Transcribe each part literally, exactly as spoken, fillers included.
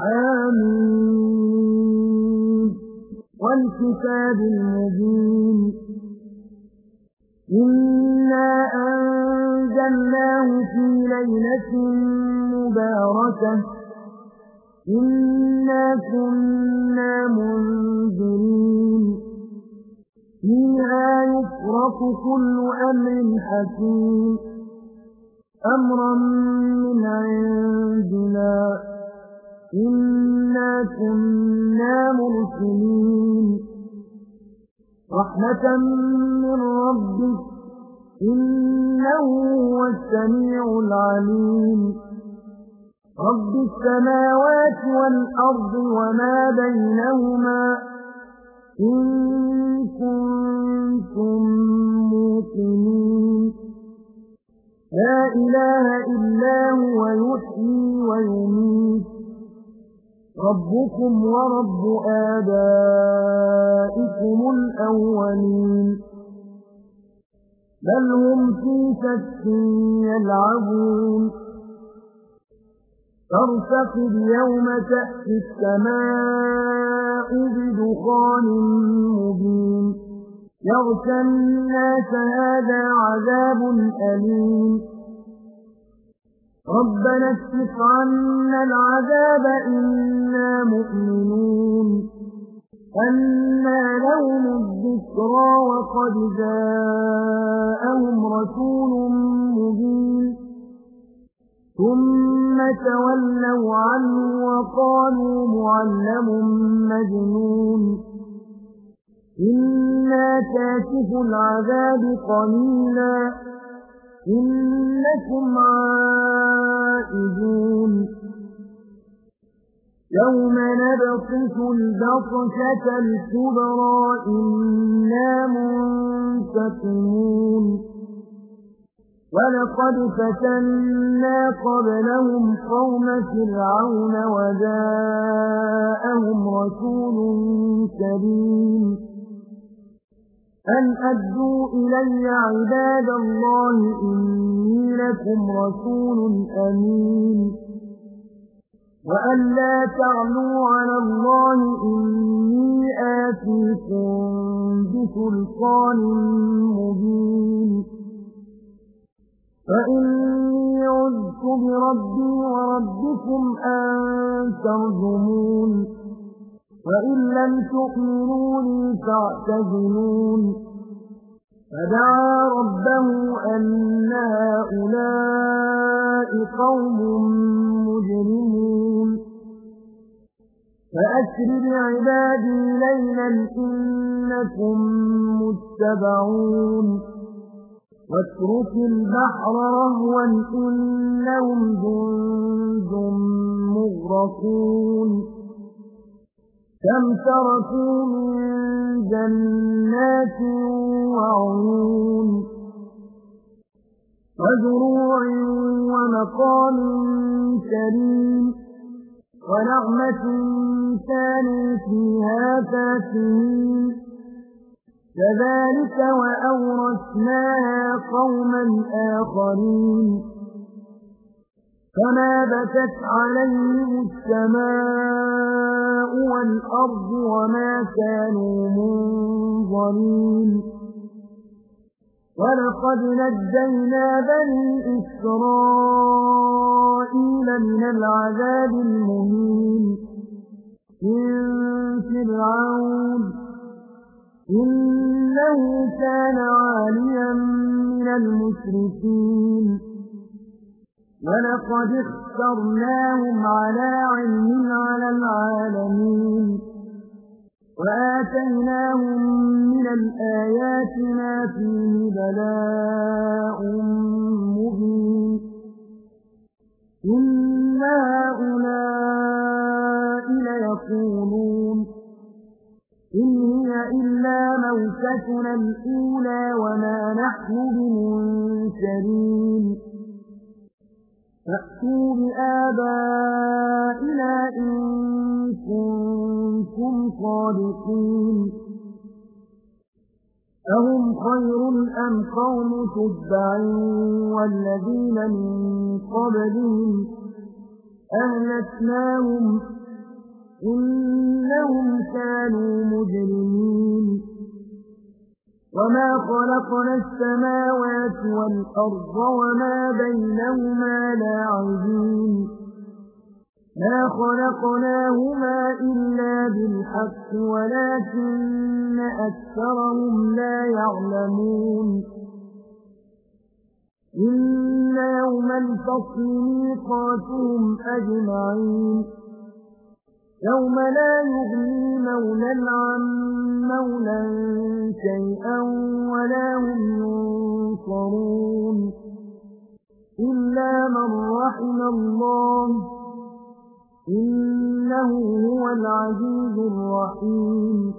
آمين والكتاب المبين إنا أنزلناه في ليلة مباركة إنا كنا منذرين فيها يفرق كل أمر حكيم أمرا من عندنا إنا كنا مرسلين رحمة من ربك إنه هو السميع العليم رب السماوات والأرض وما بينهما إن كنتم موقنين لا إله إلا هو يحيي ويميت ربكم ورب آبائكم الأولين بل هم في شك يلعبون فارتقب يوم تأتي السماء بدخان مبين يغشى الناس هذا عذاب أليم ربنا اكشف عنا العذاب إنا مؤمنون أنى لهم الذكرى وقد جاءهم رسول مبين ثم تولوا عنه وقالوا معلم مجنون إنا كاشف العذاب قليلا إنكم عائدون يوم نبطش البطشة الكبرى إنا منتقمون ولقد فتنا قبلهم قوم فرعون وجاءهم رسول كريم أن أدوا إلي عباد الله إني لكم رسول أمين وأن لا تعلوا على الله إني آتيكم بسلطان مبين فإني عذت بربي وربكم أن ترجمون وإن لم تؤمنوا لي فاعتزلون فدعا ربه أن هؤلاء قوم مجرمون فأسر بعبادي ليلا إنكم متبعون واترك البحر رهوا إنهم جند مغرقون كم تركوا من جنات وعيون وزروع ومقام كريم ونعمة كانوا فيها فاكهين كذلك وأورثناها قوما آخرين فما بكت عليهم السماء والأرض وما كانوا منظرين ولقد نجينا بني إسرائيل من العذاب المهين من فرعون إنه كان عاليا من المشركين ولقد اخترناهم على علم على العالمين وآتيناهم من الآيات ما فيه بلاء مبين إن هؤلاء ليقولون إن هي إلا موتتنا الأولى وما نحن بمنشرين فأتوا بآبائنا إن كنتم صادقين أهم خير أم قوم تبع والذين من قبلهم أهلكناهم إنهم كانوا مجرمين وما خلقنا السماوات والأرض وما بينهما لاعبين ما خلقناهما إلا بالحق ولكن أكثرهم لا يعلمون إن يوم الفصل ميقاتهم أجمعين يوم لا يغني مولى عن مولى شيئا ولا هم ينصرون إلا من رحم الله إنه هو العزيز الرحيم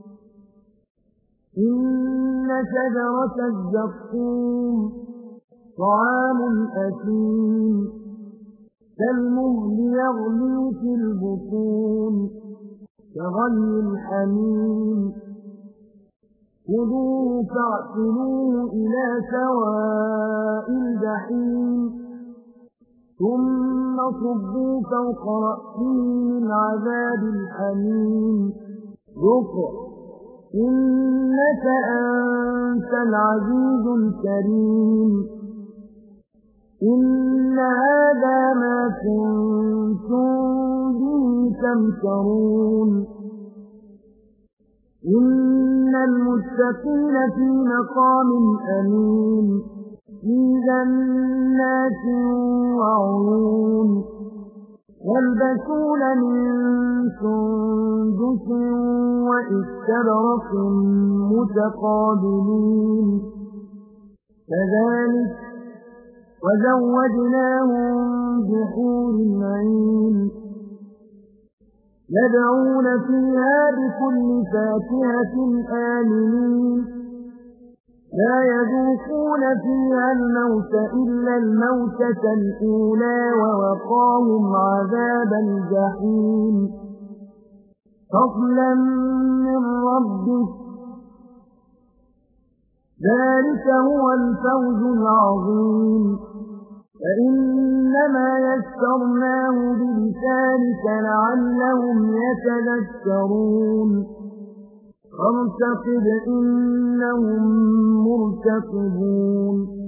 إن شجرة الزقوم طعام الأثيم كالمهل يغلي في البطون كغلي الحميم خذوه فاعتلوه إلى سواء الجحيم ثم صبوا فوق رأسه من عذاب الحميم ذق إنك أنت العزيز الكريم إن هذا ما كنتم به تمترون إن المتقين في مقام أمين في جنات وعيون يلبسون من سندس وإستبرق متقابلين كذلك وزوجناهم بحور عين يدعون فيها بكل فاكهة آمنين لا يذوقون فيها الموت إلا الموتة الأولى ووقاهم عذاب الجحيم فضلا من ربك ذلك هو الفوز العظيم فإنما يسرناه بلسانك لعلهم يتذكرون فارتقب إنهم مرتقبون